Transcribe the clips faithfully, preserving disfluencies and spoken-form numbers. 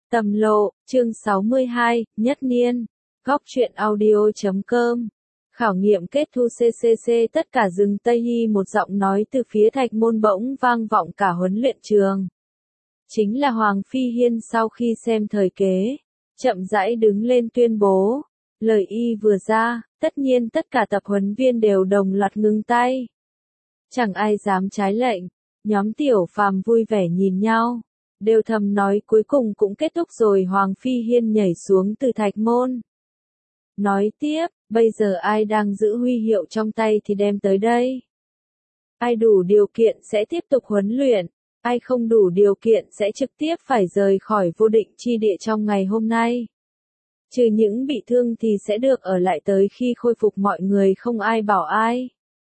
Tầm lộ, chương sáu mươi hai, Nhất Niên, Góc truyện audio chấm com. Khảo nghiệm kết thu xê xê xê tất cả rừng Tây Hy, một giọng nói từ phía Thạch Môn bỗng vang vọng cả huấn luyện trường. Chính là Hoàng Phi Hiên sau khi xem thời kế, chậm rãi đứng lên tuyên bố. Lời y vừa ra, tất nhiên tất cả tập huấn viên đều đồng loạt ngưng tay. Chẳng ai dám trái lệnh, nhóm Tiểu Phàm vui vẻ nhìn nhau. Đều thầm nói cuối cùng cũng kết thúc rồi. Hoàng Phi Hiên nhảy xuống từ Thạch Môn. Nói tiếp, bây giờ ai đang giữ huy hiệu trong tay thì đem tới đây. Ai đủ điều kiện sẽ tiếp tục huấn luyện, ai không đủ điều kiện sẽ trực tiếp phải rời khỏi vô định chi địa trong ngày hôm nay. Trừ những bị thương thì sẽ được ở lại tới khi khôi phục, mọi người không ai bảo ai.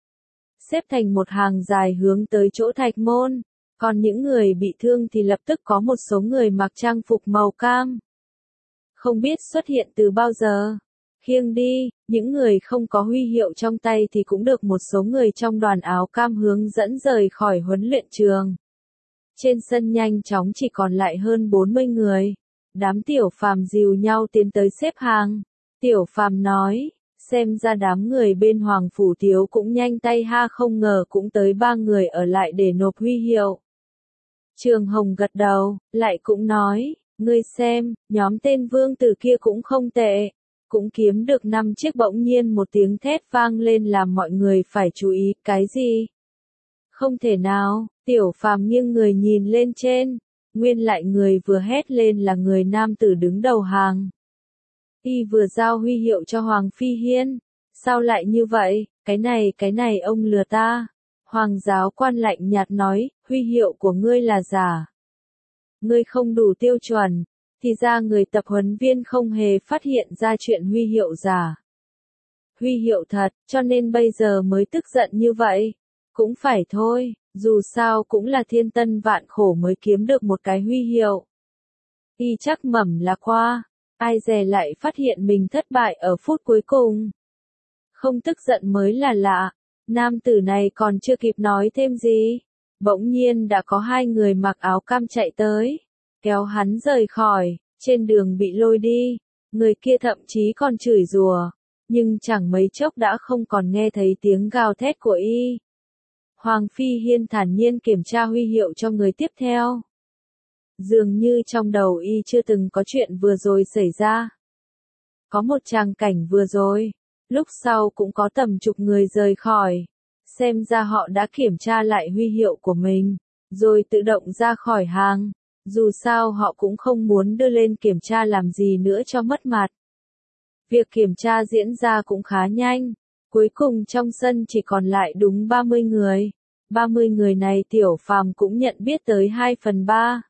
Xếp thành một hàng dài hướng tới chỗ Thạch Môn. Còn những người bị thương thì lập tức có một số người mặc trang phục màu cam. Không biết xuất hiện từ bao giờ. Khiêng đi, những người không có huy hiệu trong tay thì cũng được một số người trong đoàn áo cam hướng dẫn rời khỏi huấn luyện trường. Trên sân nhanh chóng chỉ còn lại hơn bốn mươi người. Đám Tiểu Phàm dìu nhau tiến tới xếp hàng. Tiểu Phàm nói, xem ra đám người bên Hoàng Phủ Thiếu cũng nhanh tay ha, không ngờ cũng tới ba người ở lại để nộp huy hiệu. Trường Hồng gật đầu, lại cũng nói, ngươi xem, nhóm tên vương tử kia cũng không tệ, cũng kiếm được năm chiếc. Bỗng nhiên một tiếng thét vang lên làm mọi người phải chú ý. Cái gì? Không thể nào. Tiểu Phàm nghiêng người nhìn lên trên, nguyên lại người vừa hét lên là người nam tử đứng đầu hàng. Y vừa giao huy hiệu cho Hoàng Phi Hiên. Sao lại như vậy? Cái này, cái này ông lừa ta. Hoàng giáo quan lạnh nhạt nói, huy hiệu của ngươi là giả. Ngươi không đủ tiêu chuẩn, thì ra người tập huấn viên không hề phát hiện ra chuyện huy hiệu giả. Huy hiệu thật, cho nên bây giờ mới tức giận như vậy. Cũng phải thôi, dù sao cũng là thiên tân vạn khổ mới kiếm được một cái huy hiệu. Y chắc mẩm là qua, ai dè lại phát hiện mình thất bại ở phút cuối cùng. Không tức giận mới là lạ. Nam tử này còn chưa kịp nói thêm gì, bỗng nhiên đã có hai người mặc áo cam chạy tới, kéo hắn rời khỏi. Trên đường bị lôi đi, người kia thậm chí còn chửi rủa, nhưng chẳng mấy chốc đã không còn nghe thấy tiếng gào thét của y. Hoàng Phi Hiên thản nhiên kiểm tra huy hiệu cho người tiếp theo. Dường như trong đầu y chưa từng có chuyện vừa rồi xảy ra. Có một tràng cảnh vừa rồi, lúc sau cũng có tầm chục người rời khỏi. Xem ra họ đã kiểm tra lại huy hiệu của mình, rồi tự động ra khỏi hàng. Dù sao họ cũng không muốn đưa lên kiểm tra làm gì nữa cho mất mặt. Việc kiểm tra diễn ra cũng khá nhanh. Cuối cùng trong sân chỉ còn lại đúng ba mươi người. ba mươi người này Tiểu Phàm cũng nhận biết tới hai phần ba.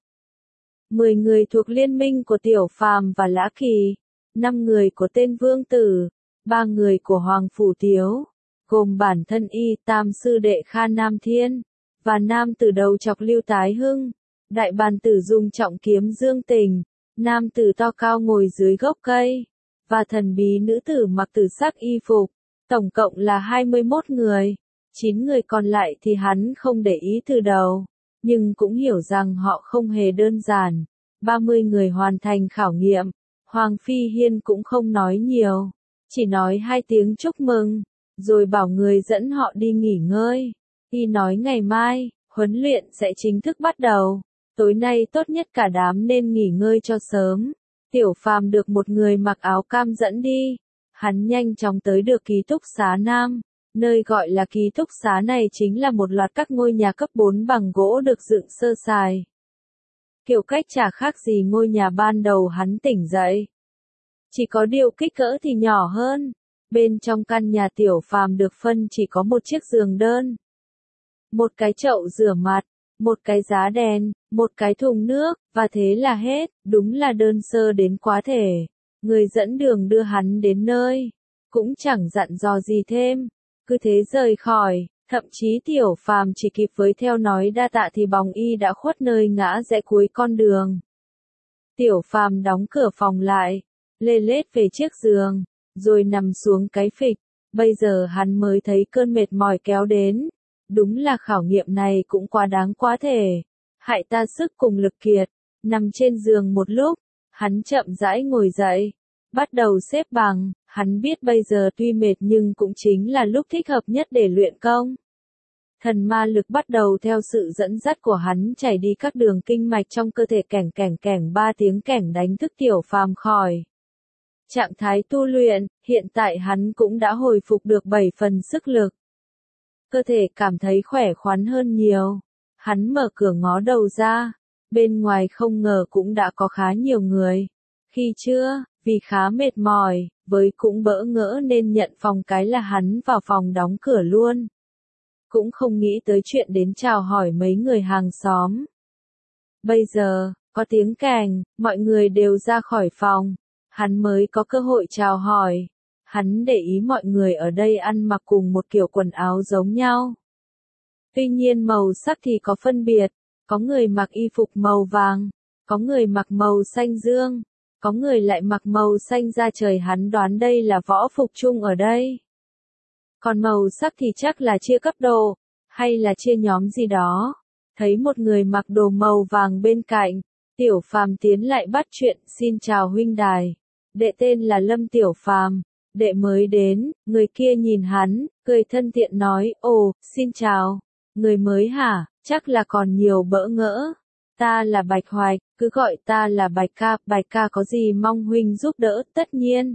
mười người thuộc liên minh của Tiểu Phàm và Lã Kỳ. năm người của tên Vương Tử. ba người của Hoàng Phủ Tiếu. Gồm bản thân y, tam sư đệ Kha Nam Thiên. Và nam tử đầu chọc Lưu Tái Hưng. Đại bàn tử dùng trọng kiếm Dương Tình, nam tử to cao ngồi dưới gốc cây, và thần bí nữ tử mặc tử sắc y phục. Tổng cộng là hai mươi mốt người. chín người còn lại thì hắn không để ý từ đầu, nhưng cũng hiểu rằng họ không hề đơn giản. ba mươi người hoàn thành khảo nghiệm. Hoàng Phi Hiên cũng không nói nhiều, chỉ nói hai tiếng chúc mừng, rồi bảo người dẫn họ đi nghỉ ngơi. Y nói ngày mai, huấn luyện sẽ chính thức bắt đầu. Tối nay tốt nhất cả đám nên nghỉ ngơi cho sớm. Tiểu Phàm được một người mặc áo cam dẫn đi. Hắn nhanh chóng tới được ký túc xá Nam. Nơi gọi là ký túc xá này chính là một loạt các ngôi nhà cấp bốn bằng gỗ được dựng sơ sài. Kiểu cách chả khác gì ngôi nhà ban đầu hắn tỉnh dậy. Chỉ có điều kích cỡ thì nhỏ hơn. Bên trong căn nhà Tiểu Phàm được phân chỉ có một chiếc giường đơn, một cái chậu rửa mặt, một cái giá đèn, một cái thùng nước, và thế là hết. Đúng là đơn sơ đến quá thể. Người dẫn đường đưa hắn đến nơi, cũng chẳng dặn dò gì thêm, cứ thế rời khỏi. Thậm chí Tiểu Phàm chỉ kịp với theo nói đa tạ thì bóng y đã khuất nơi ngã rẽ cuối con đường. Tiểu Phàm đóng cửa phòng lại, lê lết về chiếc giường, rồi nằm xuống cái phịch. Bây giờ hắn mới thấy cơn mệt mỏi kéo đến. Đúng là khảo nghiệm này cũng quá đáng quá thể. Hại ta sức cùng lực kiệt. Nằm trên giường một lúc, Hắn chậm rãi ngồi dậy, bắt đầu xếp bằng, hắn biết bây giờ tuy mệt nhưng cũng chính là lúc thích hợp nhất để luyện công. Thần ma lực bắt đầu theo sự dẫn dắt của hắn chảy đi các đường kinh mạch trong cơ thể, kẻng kẻng kẻng ba tiếng kẻng đánh thức Tiểu Phàm khỏi trạng thái tu luyện, hiện tại hắn cũng đã hồi phục được bảy phần sức lực. Cơ thể cảm thấy khỏe khoắn hơn nhiều. Hắn mở cửa ngó đầu ra, bên ngoài không ngờ cũng đã có khá nhiều người. Khi chưa, vì khá mệt mỏi, với cũng bỡ ngỡ nên nhận phòng cái là hắn vào phòng đóng cửa luôn. Cũng không nghĩ tới chuyện đến chào hỏi mấy người hàng xóm. Bây giờ, có tiếng kèn, mọi người đều ra khỏi phòng. Hắn mới có cơ hội chào hỏi. Hắn để ý mọi người ở đây ăn mặc cùng một kiểu quần áo giống nhau. Tuy nhiên màu sắc thì có phân biệt, có người mặc y phục màu vàng, có người mặc màu xanh dương, có người lại mặc màu xanh da trời, hắn đoán đây là võ phục chung ở đây. Còn màu sắc thì chắc là chia cấp độ, hay là chia nhóm gì đó. Thấy một người mặc đồ màu vàng bên cạnh, Tiểu Phàm tiến lại bắt chuyện, xin chào huynh đài. Đệ tên là Lâm Tiểu Phàm, đệ mới đến, người kia nhìn hắn, cười thân thiện nói, ồ, xin chào, người mới hả, chắc là còn nhiều bỡ ngỡ. Ta là Bạch Hoạch, cứ gọi ta là Bạch ca, Bạch ca có gì mong huynh giúp đỡ, tất nhiên.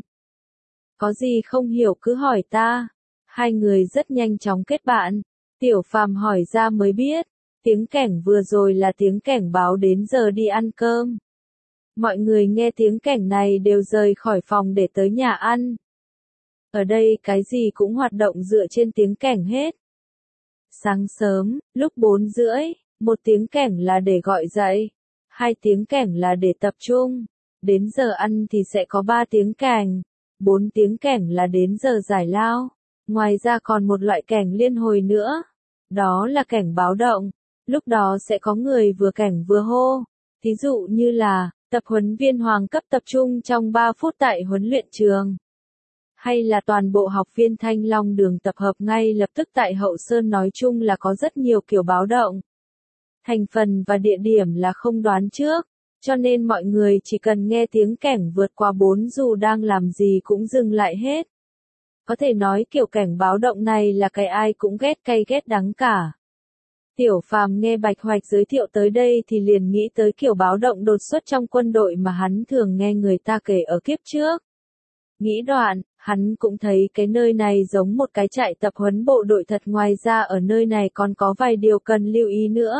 Có gì không hiểu cứ hỏi ta. Hai người rất nhanh chóng kết bạn. Tiểu Phàm hỏi ra mới biết, tiếng kẻng vừa rồi là tiếng kẻng báo đến giờ đi ăn cơm. Mọi người nghe tiếng kẻng này đều rời khỏi phòng để tới nhà ăn. Ở đây cái gì cũng hoạt động dựa trên tiếng kẻng hết. Sáng sớm, lúc bốn rưỡi, một tiếng kẻng là để gọi dậy, hai tiếng kẻng là để tập trung. Đến giờ ăn thì sẽ có ba tiếng kẻng, bốn tiếng kẻng là đến giờ giải lao. Ngoài ra còn một loại kẻng liên hồi nữa, đó là kẻng báo động. Lúc đó sẽ có người vừa kẻng vừa hô. Thí dụ như là, tập huấn viên hoàng cấp tập trung trong ba phút tại huấn luyện trường. Hay là toàn bộ học viên Thanh Long Đường tập hợp ngay lập tức tại Hậu Sơn, nói chung là có rất nhiều kiểu báo động. Thành phần và địa điểm là không đoán trước, cho nên mọi người chỉ cần nghe tiếng kẻng vượt qua bốn dù đang làm gì cũng dừng lại hết. Có thể nói kiểu kẻng báo động này là cái ai cũng ghét cay ghét đắng cả. Tiểu Phàm nghe Bạch Hoạch giới thiệu tới đây thì liền nghĩ tới kiểu báo động đột xuất trong quân đội mà hắn thường nghe người ta kể ở kiếp trước. Nghĩ đoạn, hắn cũng thấy cái nơi này giống một cái trại tập huấn bộ đội thật, ngoài ra ở nơi này còn có vài điều cần lưu ý nữa.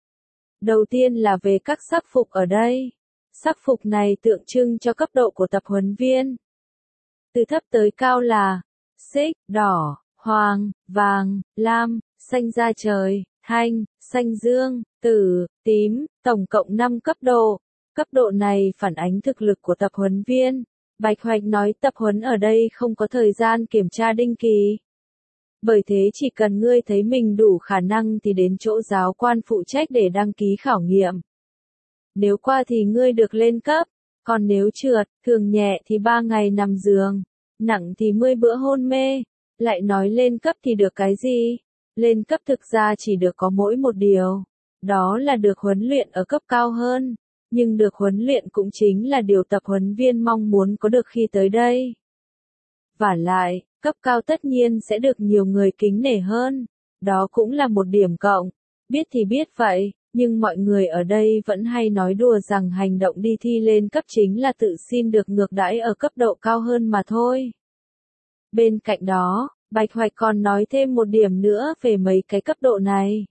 Đầu tiên là về các sắc phục ở đây. Sắc phục này tượng trưng cho cấp độ của tập huấn viên. Từ thấp tới cao là xích, đỏ, hoàng, vàng, lam, xanh da trời, thanh, xanh dương, tử, tím, tổng cộng năm cấp độ. Cấp độ này phản ánh thực lực của tập huấn viên. Bạch Hoạch nói tập huấn ở đây không có thời gian kiểm tra định kỳ. Bởi thế chỉ cần ngươi thấy mình đủ khả năng thì đến chỗ giáo quan phụ trách để đăng ký khảo nghiệm. Nếu qua thì ngươi được lên cấp, còn nếu trượt, thường nhẹ thì ba ngày nằm giường, nặng thì mười bữa hôn mê. Lại nói lên cấp thì được cái gì? Lên cấp thực ra chỉ được có mỗi một điều, đó là được huấn luyện ở cấp cao hơn. Nhưng được huấn luyện cũng chính là điều tập huấn viên mong muốn có được khi tới đây. Vả lại, cấp cao tất nhiên sẽ được nhiều người kính nể hơn. Đó cũng là một điểm cộng. Biết thì biết vậy, nhưng mọi người ở đây vẫn hay nói đùa rằng hành động đi thi lên cấp chính là tự xin được ngược đãi ở cấp độ cao hơn mà thôi. Bên cạnh đó, Bạch Hoạch còn nói thêm một điểm nữa về mấy cái cấp độ này.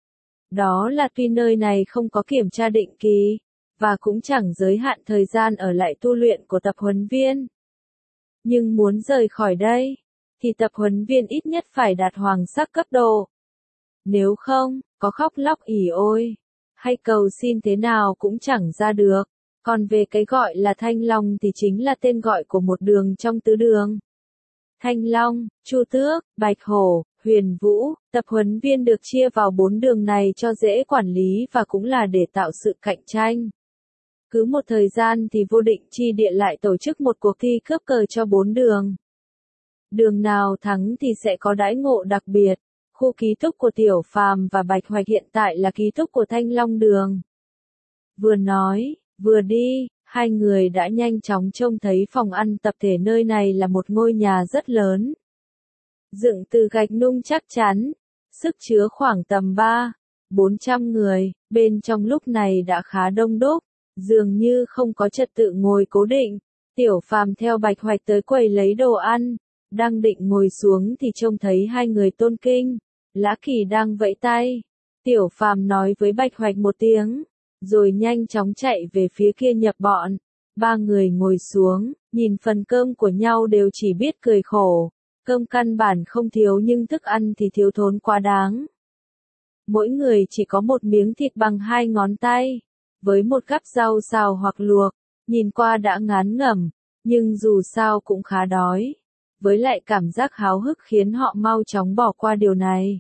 Đó là tuy nơi này không có kiểm tra định kỳ, và cũng chẳng giới hạn thời gian ở lại tu luyện của tập huấn viên. Nhưng muốn rời khỏi đây, thì tập huấn viên ít nhất phải đạt hoàng sắc cấp độ. Nếu không, có khóc lóc ỉ ôi, hay cầu xin thế nào cũng chẳng ra được. Còn về cái gọi là Thanh Long thì chính là tên gọi của một đường trong tứ đường. Thanh Long, Chu Tước, Bạch Hổ, Huyền Vũ, tập huấn viên được chia vào bốn đường này cho dễ quản lý và cũng là để tạo sự cạnh tranh. Cứ một thời gian thì vô định chi địa lại tổ chức một cuộc thi cướp cờ cho bốn đường. Đường nào thắng thì sẽ có đãi ngộ đặc biệt. Khu ký túc của Tiểu Phàm và Bạch Hoạch hiện tại là ký túc của Thanh Long Đường. Vừa nói, vừa đi, Hai người đã nhanh chóng trông thấy phòng ăn tập thể nơi này là một ngôi nhà rất lớn. Dựng từ gạch nung chắc chắn, sức chứa khoảng tầm ba, bốn trăm người, bên trong lúc này đã khá đông đúc, dường như không có trật tự ngồi cố định. Tiểu Phàm theo Bạch Hoạch tới quầy lấy đồ ăn, đang định ngồi xuống thì trông thấy hai người Tôn Kinh, Lã Kỳ đang vẫy tay. Tiểu Phàm nói với Bạch Hoạch một tiếng, rồi nhanh chóng chạy về phía kia nhập bọn. Ba người ngồi xuống, nhìn phần cơm của nhau đều chỉ biết cười khổ. Cơm căn bản không thiếu nhưng thức ăn thì thiếu thốn quá đáng. Mỗi người chỉ có một miếng thịt bằng hai ngón tay, với một gắp rau xào hoặc luộc, nhìn qua đã ngán ngẩm, nhưng dù sao cũng khá đói. Với lại cảm giác háo hức khiến họ mau chóng bỏ qua điều này.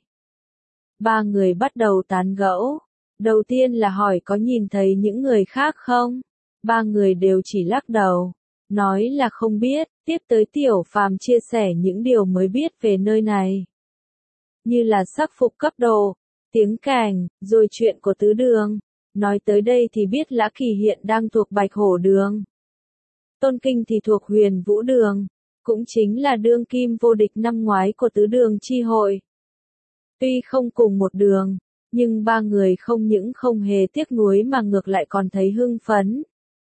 Ba người bắt đầu tán gẫu. Đầu tiên là hỏi có nhìn thấy những người khác không? Ba người đều chỉ lắc đầu, nói là không biết. Tiếp tới Tiểu Phàm chia sẻ những điều mới biết về nơi này. Như là sắc phục cấp độ, tiếng kèn, rồi chuyện của tứ đường. Nói tới đây thì biết Lã Kỳ hiện đang thuộc Bạch Hổ đường. Tôn Kinh thì thuộc Huyền Vũ đường, cũng chính là đương kim vô địch năm ngoái của tứ đường chi hội. Tuy không cùng một đường, nhưng ba người không những không hề tiếc nuối mà ngược lại còn thấy hưng phấn.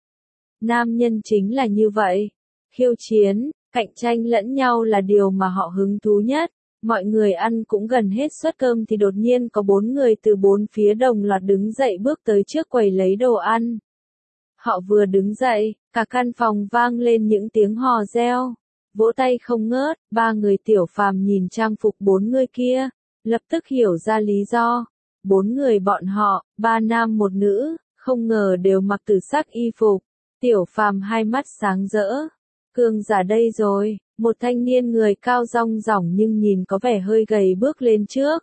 Nam nhân chính là như vậy, khiêu chiến, cạnh tranh lẫn nhau là điều mà họ hứng thú nhất. Mọi người ăn cũng gần hết suất cơm thì đột nhiên có bốn người từ bốn phía đồng loạt đứng dậy bước tới trước quầy lấy đồ ăn. Họ vừa đứng dậy, cả căn phòng vang lên những tiếng hò reo, vỗ tay không ngớt. Ba người Tiểu Phàm nhìn trang phục bốn người kia, lập tức hiểu ra lý do. Bốn người bọn họ, ba nam một nữ, không ngờ đều mặc tử sắc y phục. Tiểu Phàm hai mắt sáng rỡ. Cường giả đây rồi, một thanh niên người cao rong ròng nhưng nhìn có vẻ hơi gầy bước lên trước.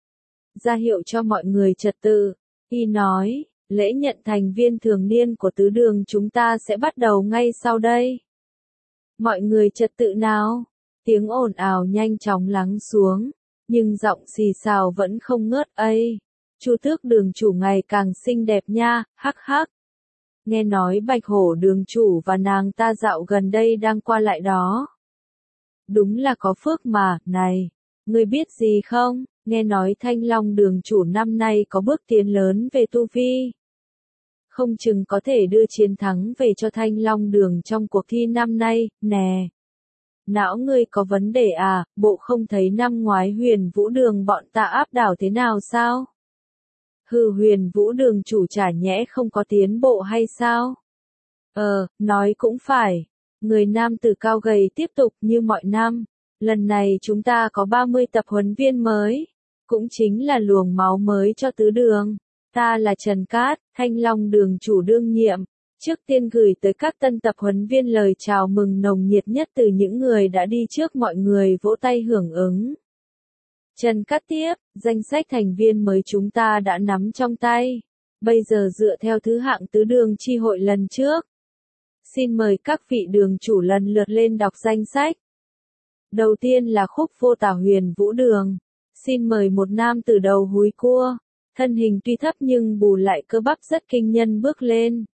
Ra hiệu cho mọi người trật tự, y nói, lễ nhận thành viên thường niên của tứ đường chúng ta sẽ bắt đầu ngay sau đây. Mọi người trật tự nào? Tiếng ồn ào nhanh chóng lắng xuống, nhưng giọng xì xào vẫn không ngớt ấy. Chu Tước đường chủ ngày càng xinh đẹp nha, hắc hắc. Nghe nói Bạch Hổ đường chủ và nàng ta dạo gần đây đang qua lại đó. Đúng là có phước mà, này, ngươi biết gì không? Nghe nói Thanh Long đường chủ năm nay có bước tiến lớn về tu vi. Không chừng có thể đưa chiến thắng về cho Thanh Long đường trong cuộc thi năm nay, nè. Não ngươi có vấn đề à, bộ không thấy năm ngoái Huyền Vũ đường bọn ta áp đảo thế nào sao? Hừ, Huyền Vũ đường chủ chả nhẽ không có tiến bộ hay sao? Ờ, nói cũng phải. Người nam tử cao gầy tiếp tục như mọi năm. Lần này chúng ta có ba mươi tập huấn viên mới. Cũng chính là luồng máu mới cho tứ đường. Ta là Trần Cát, Thanh Long đường chủ đương nhiệm. Trước tiên gửi tới các tân tập huấn viên lời chào mừng nồng nhiệt nhất từ những người đã đi trước, mọi người vỗ tay hưởng ứng. Trần Cát tiếp, danh sách thành viên mới chúng ta đã nắm trong tay. Bây giờ dựa theo thứ hạng tứ đường chi hội lần trước. Xin mời các vị đường chủ lần lượt lên đọc danh sách. Đầu tiên là Khúc Vô Tả Huyền Vũ đường. Xin mời một nam từ đầu húi cua. Thân hình tuy thấp nhưng bù lại cơ bắp rất kinh nhân bước lên.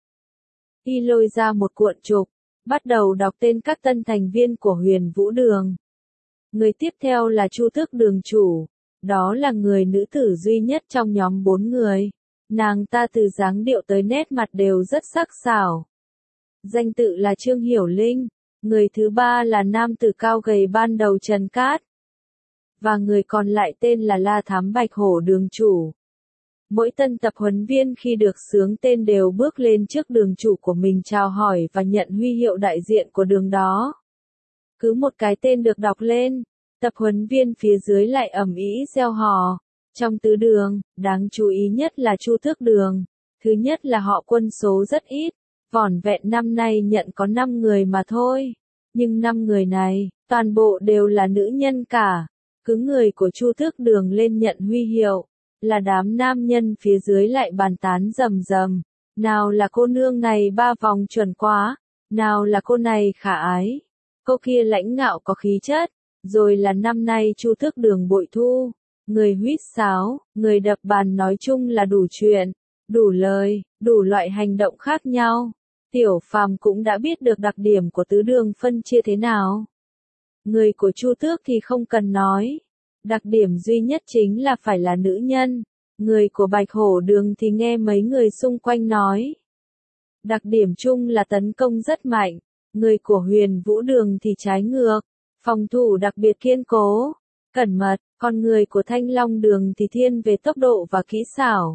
Y lôi ra một cuộn trục, bắt đầu đọc tên các tân thành viên của Huyền Vũ đường. Người tiếp theo là Chu Tước đường chủ. Đó là người nữ tử duy nhất trong nhóm bốn người. Nàng ta từ dáng điệu tới nét mặt đều rất sắc sảo. Danh tự là Trương Hiểu Linh. Người thứ ba là nam tử cao gầy ban đầu Trần Cát. Và người còn lại tên là La Thám Bạch Hổ đường chủ. Mỗi tân tập huấn viên khi được xướng tên đều bước lên trước đường chủ của mình chào hỏi và nhận huy hiệu đại diện của đường đó. Cứ một cái tên được đọc lên, tập huấn viên phía dưới lại ầm ĩ reo hò. Trong tứ đường, đáng chú ý nhất là Chu Tước đường. Thứ nhất là họ quân số rất ít, vỏn vẹn năm nay nhận có năm người mà thôi. Nhưng năm người này, toàn bộ đều là nữ nhân cả. Cứ người của Chu Tước đường lên nhận huy hiệu, là đám nam nhân phía dưới lại bàn tán rầm rầm. Nào là cô nương này ba vòng chuẩn quá, nào là cô này khả ái, cô kia lãnh ngạo có khí chất, rồi là năm nay Chu Tước đường bội thu, người huýt sáo, người đập bàn, nói chung là đủ chuyện, đủ lời, đủ loại hành động khác nhau. Tiểu Phàm cũng đã biết được đặc điểm của tứ đường phân chia thế nào. Người của Chu Tước thì không cần nói. Đặc điểm duy nhất chính là phải là nữ nhân. Người của Bạch Hổ Đường thì nghe mấy người xung quanh nói. Đặc điểm chung là tấn công rất mạnh. Người của Huyền Vũ Đường thì trái ngược. Phòng thủ đặc biệt kiên cố, cẩn mật, còn người của Thanh Long Đường thì thiên về tốc độ và kỹ xảo.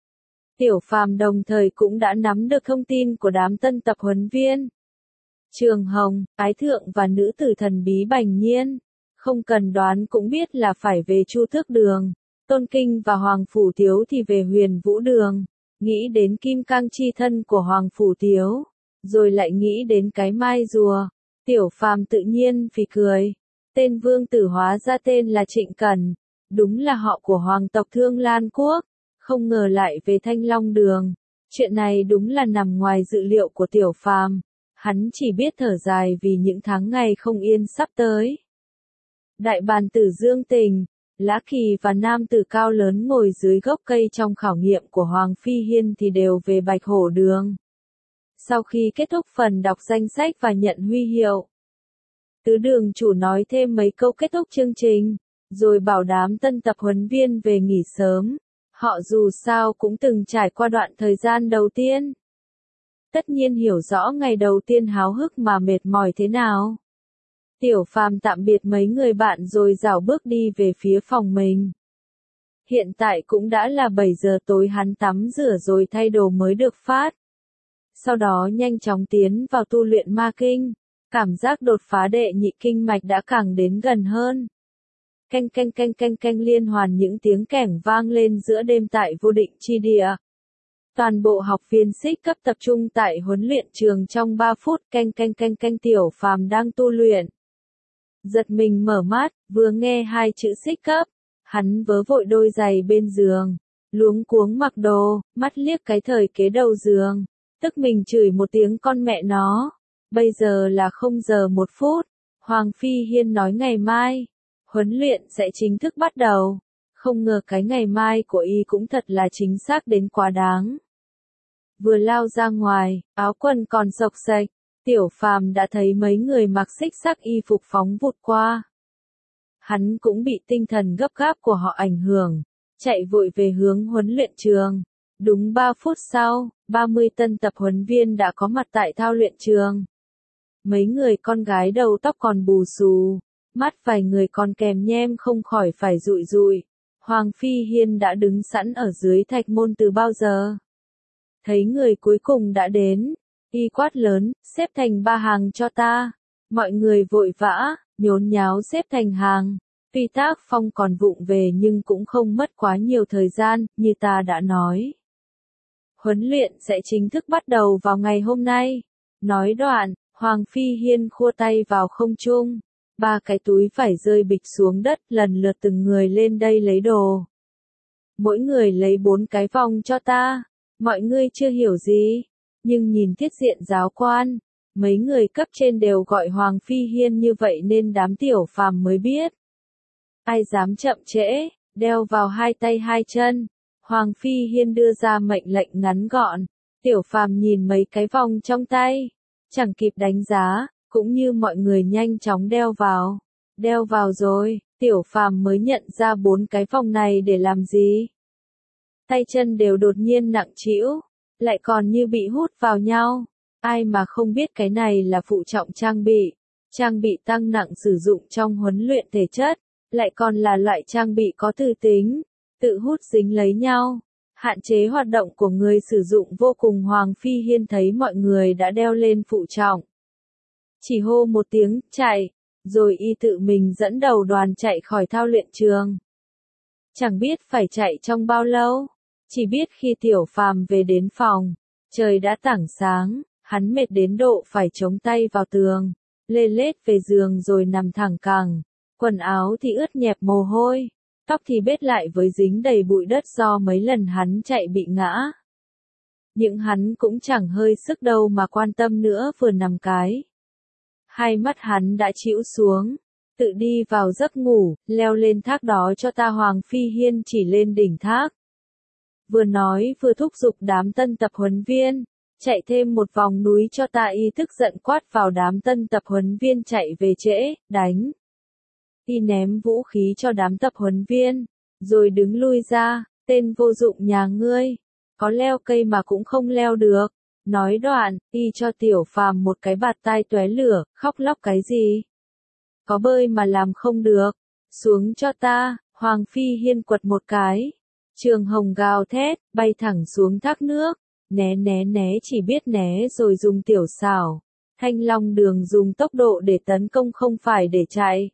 Tiểu Phàm đồng thời cũng đã nắm được thông tin của đám tân tập huấn viên. Trường Hồng, Ái Thượng và nữ tử thần bí Bành Nhiên. Không cần đoán cũng biết là phải về Chu Tước Đường. Tôn Kinh và Hoàng Phủ Tiếu thì về Huyền Vũ Đường. Nghĩ đến kim cang chi thân của Hoàng Phủ Tiếu. Rồi lại nghĩ đến cái mai rùa. Tiểu Phàm tự nhiên phì cười. Tên vương tử hóa ra tên là Trịnh Cẩn. Đúng là họ của hoàng tộc Thương Lan Quốc. Không ngờ lại về Thanh Long Đường. Chuyện này đúng là nằm ngoài dự liệu của Tiểu Phàm. Hắn chỉ biết thở dài vì những tháng ngày không yên sắp tới. Đại bàn tử Dương Tình, Lã Kỳ và nam tử cao lớn ngồi dưới gốc cây trong khảo nghiệm của Hoàng Phi Hiên thì đều về Bạch Hổ Đường. Sau khi kết thúc phần đọc danh sách và nhận huy hiệu, tứ đường chủ nói thêm mấy câu kết thúc chương trình, rồi bảo đám tân tập huấn viên về nghỉ sớm. Họ dù sao cũng từng trải qua đoạn thời gian đầu tiên. Tất nhiên hiểu rõ ngày đầu tiên háo hức mà mệt mỏi thế nào. Tiểu Phàm tạm biệt mấy người bạn rồi rảo bước đi về phía phòng mình. Hiện tại cũng đã là bảy giờ tối, hắn tắm rửa rồi thay đồ mới được phát. Sau đó nhanh chóng tiến vào tu luyện ma kinh. Cảm giác đột phá đệ nhị kinh mạch đã càng đến gần hơn. Canh canh canh canh canh liên hoàn những tiếng kẻng vang lên giữa đêm tại vô định chi địa. Toàn bộ học viên xích cấp tập trung tại huấn luyện trường trong ba phút. Canh canh canh canh Tiểu Phàm đang tu luyện. Giật mình mở mắt, vừa nghe hai chữ xích cấp. Hắn vớ vội đôi giày bên giường. Luống cuống mặc đồ, mắt liếc cái thời kế đầu giường. Tức mình chửi một tiếng con mẹ nó. Bây giờ là không giờ một phút. Hoàng Phi Hiên nói ngày mai, huấn luyện sẽ chính thức bắt đầu. Không ngờ cái ngày mai của y cũng thật là chính xác đến quá đáng. Vừa lao ra ngoài, áo quần còn xộc xệch, Tiểu Phàm đã thấy mấy người mặc xích sắc y phục phóng vụt qua. Hắn cũng bị tinh thần gấp gáp của họ ảnh hưởng, chạy vội về hướng huấn luyện trường. Đúng ba phút sau, ba mươi tân tập huấn viên đã có mặt tại thao luyện trường. Mấy người con gái đầu tóc còn bù xù, mắt vài người còn kèm nhem không khỏi phải rụi rụi. Hoàng Phi Hiên đã đứng sẵn ở dưới thạch môn từ bao giờ. Thấy người cuối cùng đã đến, y quát lớn, xếp thành ba hàng cho ta. Mọi người vội vã, nhốn nháo xếp thành hàng. Tuy tác phong còn vụng về nhưng cũng không mất quá nhiều thời gian, như ta đã nói. Huấn luyện sẽ chính thức bắt đầu vào ngày hôm nay. Nói đoạn, Hoàng Phi Hiên khua tay vào không trung. Ba cái túi phải rơi bịch xuống đất, lần lượt từng người lên đây lấy đồ. Mỗi người lấy bốn cái vòng cho ta. Mọi người chưa hiểu gì. Nhưng nhìn tiết diện giáo quan, mấy người cấp trên đều gọi Hoàng Phi Hiên như vậy nên đám Tiểu Phàm mới biết. Ai dám chậm trễ, đeo vào hai tay hai chân. Hoàng Phi Hiên đưa ra mệnh lệnh ngắn gọn. Tiểu Phàm nhìn mấy cái vòng trong tay, chẳng kịp đánh giá, cũng như mọi người nhanh chóng đeo vào. Đeo vào rồi, Tiểu Phàm mới nhận ra bốn cái vòng này để làm gì. Tay chân đều đột nhiên nặng trĩu, lại còn như bị hút vào nhau. Ai mà không biết cái này là phụ trọng trang bị. Trang bị tăng nặng sử dụng trong huấn luyện thể chất, lại còn là loại trang bị có tự tính, tự hút dính lấy nhau. Hạn chế hoạt động của người sử dụng vô cùng. Hoàng Phi Hiên thấy mọi người đã đeo lên phụ trọng. Chỉ hô một tiếng, chạy, rồi y tự mình dẫn đầu đoàn chạy khỏi thao luyện trường. Chẳng biết phải chạy trong bao lâu, chỉ biết khi Tiểu Phàm về đến phòng, trời đã tảng sáng, hắn mệt đến độ phải chống tay vào tường, lê lết về giường rồi nằm thẳng cẳng, quần áo thì ướt nhẹp mồ hôi, tóc thì bết lại với dính đầy bụi đất do mấy lần hắn chạy bị ngã. Nhưng hắn cũng chẳng hơi sức đâu mà quan tâm nữa, vừa nằm cái. Hai mắt hắn đã chĩu xuống, tự đi vào giấc ngủ, leo lên thác đó cho ta. Hoàng Phi Hiên chỉ lên đỉnh thác. Vừa nói vừa thúc giục đám tân tập huấn viên, chạy thêm một vòng núi cho ta. Y tức giận quát vào đám tân tập huấn viên chạy về trễ, đánh. Y ném vũ khí cho đám tập huấn viên, rồi đứng lui ra, tên vô dụng nhà ngươi, có leo cây mà cũng không leo được. Nói đoạn, y cho Tiểu Phàm một cái bạt tai tóe lửa, khóc lóc cái gì? Có bơi mà làm không được, xuống cho ta. Hoàng Phi Hiên quật một cái. Trường Hồng gào thét, bay thẳng xuống thác nước, né né né chỉ biết né rồi dùng tiểu xảo. Thanh Long Đường dùng tốc độ để tấn công không phải để chạy.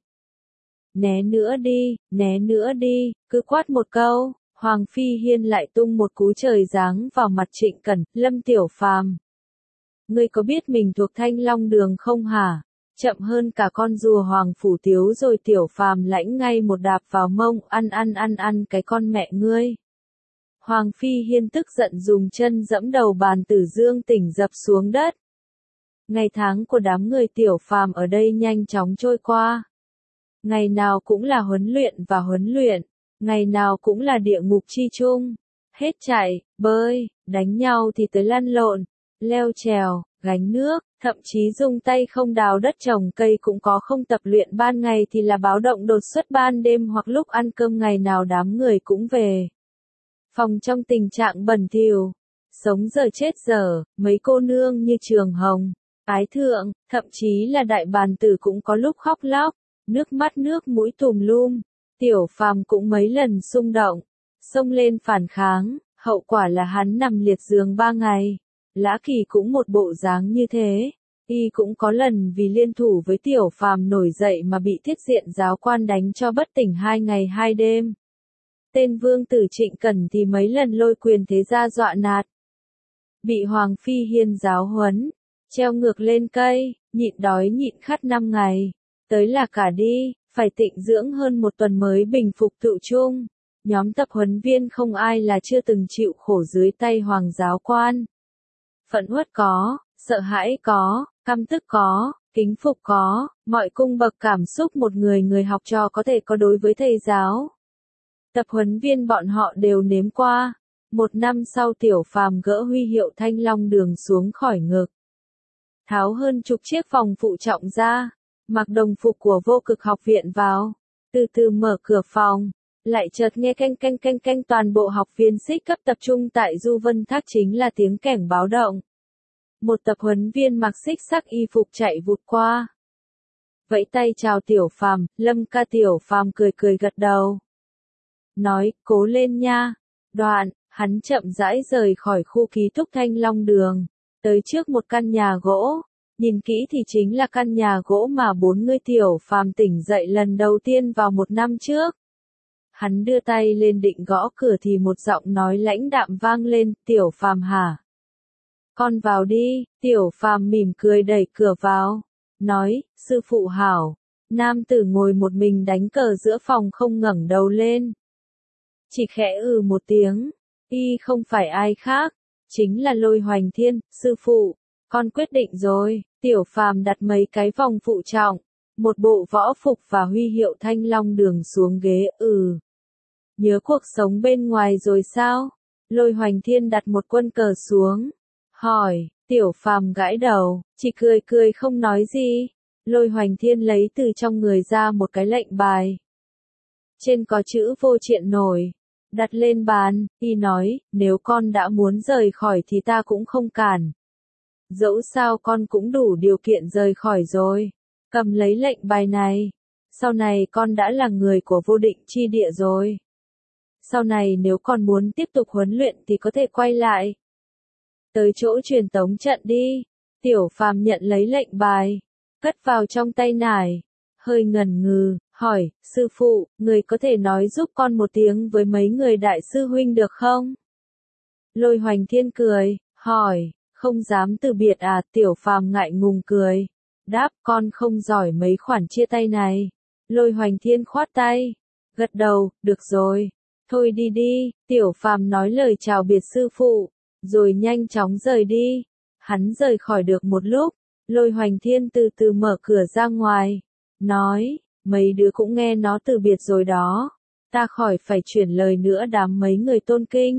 Né nữa đi, né nữa đi, cứ quát một câu, Hoàng Phi Hiên lại tung một cú trời giáng vào mặt Trịnh Cẩn, Lâm Tiểu Phàm. Ngươi có biết mình thuộc Thanh Long Đường không hả? Chậm hơn cả con rùa Hoàng Phủ Tiếu rồi. Tiểu Phàm lãnh ngay một đạp vào mông, ăn ăn ăn ăn cái con mẹ ngươi. Hoàng Phi Hiên tức giận dùng chân dẫm đầu bàn Tử Dương Tỉnh dập xuống đất. Ngày tháng của đám người Tiểu Phàm ở đây nhanh chóng trôi qua. Ngày nào cũng là huấn luyện và huấn luyện, ngày nào cũng là địa ngục chi chung. Hết chạy, bơi, đánh nhau thì tới lăn lộn, leo trèo, gánh nước, thậm chí dùng tay không đào đất trồng cây cũng có. Không tập luyện ban ngày thì là báo động đột xuất ban đêm hoặc lúc ăn cơm. Ngày nào đám người cũng về phòng trong tình trạng bẩn thỉu, sống giờ chết giờ. Mấy cô nương như Trường Hồng, Ái Thượng, thậm chí là Đại Bàn Tử cũng có lúc khóc lóc, nước mắt nước mũi tùm lum. Tiểu Phàm cũng mấy lần xung động, xông lên phản kháng, hậu quả là hắn nằm liệt giường ba ngày. Lã Kỳ cũng một bộ dáng như thế, y cũng có lần vì liên thủ với Tiểu Phàm nổi dậy mà bị thiết diện giáo quan đánh cho bất tỉnh hai ngày hai đêm. Tên vương tử Trịnh Cẩn thì mấy lần lôi quyền thế gia dọa nạt. Bị Hoàng Phi Hiên giáo huấn, treo ngược lên cây, nhịn đói nhịn khát năm ngày. Tới là cả đi, phải tịnh dưỡng hơn một tuần mới bình phục tự chung. Nhóm tập huấn viên không ai là chưa từng chịu khổ dưới tay Hoàng giáo quan. Phẫn uất có, sợ hãi có, căm tức có, kính phục có, mọi cung bậc cảm xúc một người người học trò có thể có đối với thầy giáo. Tập huấn viên bọn họ đều nếm qua. Một năm sau Tiểu Phàm gỡ huy hiệu Thanh Long Đường xuống khỏi ngực, tháo hơn chục chiếc phòng phụ trọng ra, mặc đồng phục của Vô Cực học viện vào, từ từ mở cửa phòng, lại chợt nghe canh canh canh canh. Toàn bộ học viên xích cấp tập trung tại Du Vân Thác chính là tiếng kẻng báo động. Một tập huấn viên mặc xích sắc y phục chạy vụt qua, vẫy tay chào Tiểu Phàm. Lâm ca. Tiểu Phàm cười cười gật đầu, nói, cố lên nha. Đoạn, hắn chậm rãi rời khỏi khu ký túc Thanh Long Đường, tới trước một căn nhà gỗ. Nhìn kỹ thì chính là căn nhà gỗ mà bốn người Tiểu Phàm tỉnh dậy lần đầu tiên vào một năm trước. Hắn đưa tay lên định gõ cửa thì một giọng nói lãnh đạm vang lên, Tiểu Phàm hả? Con vào đi. Tiểu Phàm mỉm cười đẩy cửa vào, nói, sư phụ hảo. Nam tử ngồi một mình đánh cờ giữa phòng không ngẩng đầu lên, chỉ khẽ ừ một tiếng. Y không phải ai khác, chính là Lôi Hoành Thiên. Sư phụ, con quyết định rồi. Tiểu Phàm đặt mấy cái vòng phụ trọng, một bộ võ phục và huy hiệu Thanh Long Đường xuống ghế. Ừ. Nhớ cuộc sống bên ngoài rồi sao? Lôi Hoành Thiên đặt một quân cờ xuống, hỏi. Tiểu Phàm gãi đầu, chỉ cười cười không nói gì. Lôi Hoành Thiên lấy từ trong người ra một cái lệnh bài, trên có chữ Vô Triện nổi, đặt lên bàn. Y nói, nếu con đã muốn rời khỏi thì ta cũng không cản. Dẫu sao con cũng đủ điều kiện rời khỏi rồi. Cầm lấy lệnh bài này. Sau này con đã là người của Vô Định chi địa rồi. Sau này nếu con muốn tiếp tục huấn luyện thì có thể quay lại tới chỗ truyền tống trận đi. Tiểu Phàm nhận lấy lệnh bài, cất vào trong tay nải, hơi ngần ngừ, hỏi, sư phụ, người có thể nói giúp con một tiếng với mấy người đại sư huynh được không? Lôi Hoành Thiên cười, hỏi, không dám từ biệt à? Tiểu Phàm ngại ngùng cười, đáp, con không giỏi mấy khoản chia tay này. Lôi Hoành Thiên khoát tay, gật đầu, được rồi, thôi đi đi. Tiểu Phàm nói lời chào biệt sư phụ, rồi nhanh chóng rời đi. Hắn rời khỏi được một lúc, Lôi Hoành Thiên từ từ mở cửa ra ngoài, nói, mấy đứa cũng nghe nó từ biệt rồi đó, ta khỏi phải chuyển lời nữa. Đám mấy người tôn kinh,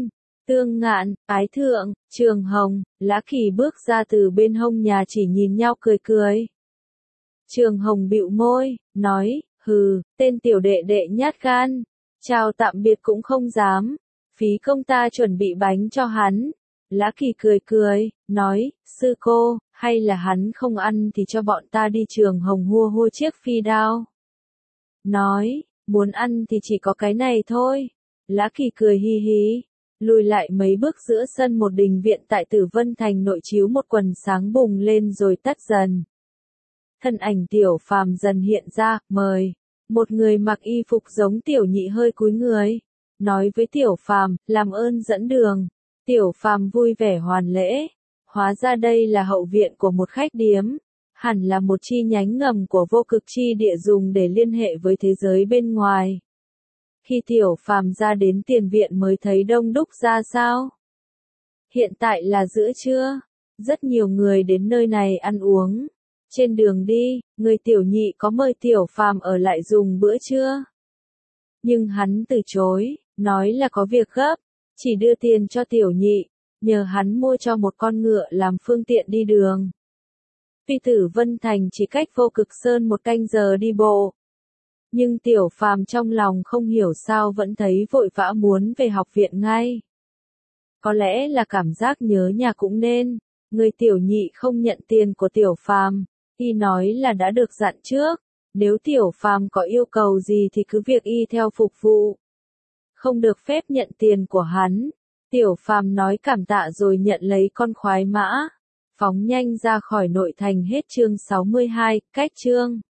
Tương Ngạn, Ái Thượng, Trường Hồng, Lã Kỳ bước ra từ bên hông nhà chỉ nhìn nhau cười cười. Trường Hồng bĩu môi, nói, hừ, tên tiểu đệ đệ nhát gan, chào tạm biệt cũng không dám, phí công ta chuẩn bị bánh cho hắn. Lã Kỳ cười cười, nói, sư cô, hay là hắn không ăn thì cho bọn ta đi. Trường Hồng hua hua chiếc phi đao. Nói, muốn ăn thì chỉ có cái này thôi. Lã Kỳ cười hi hi, lùi lại mấy bước giữa sân một đình viện tại Tử Vân Thành nội chiếu một quần sáng bùng lên rồi tắt dần. Thân ảnh Tiểu Phàm dần hiện ra, mời. Một người mặc y phục giống Tiểu Nhị hơi cúi người, nói với Tiểu Phàm, làm ơn dẫn đường. Tiểu Phàm vui vẻ hoàn lễ, hóa ra đây là hậu viện của một khách điếm, hẳn là một chi nhánh ngầm của Vô Cực Chi Địa dùng để liên hệ với thế giới bên ngoài. Khi Tiểu Phàm ra đến tiền viện mới thấy đông đúc ra sao. Hiện tại là giữa trưa, rất nhiều người đến nơi này ăn uống. Trên đường đi, người Tiểu Nhị có mời Tiểu Phàm ở lại dùng bữa trưa. Nhưng hắn từ chối, nói là có việc gấp, chỉ đưa tiền cho Tiểu Nhị, nhờ hắn mua cho một con ngựa làm phương tiện đi đường. Tuy Tử Vân Thành chỉ cách Vô Cực Sơn một canh giờ đi bộ. Nhưng Tiểu Phàm trong lòng không hiểu sao vẫn thấy vội vã muốn về học viện ngay. Có lẽ là cảm giác nhớ nhà cũng nên, người Tiểu Nhị không nhận tiền của Tiểu Phàm, y nói là đã được dặn trước, nếu Tiểu Phàm có yêu cầu gì thì cứ việc y theo phục vụ. Không được phép nhận tiền của hắn. Tiểu Phàm nói cảm tạ rồi nhận lấy con khoái mã, phóng nhanh ra khỏi nội thành. Hết chương sáu mươi hai, cách chương.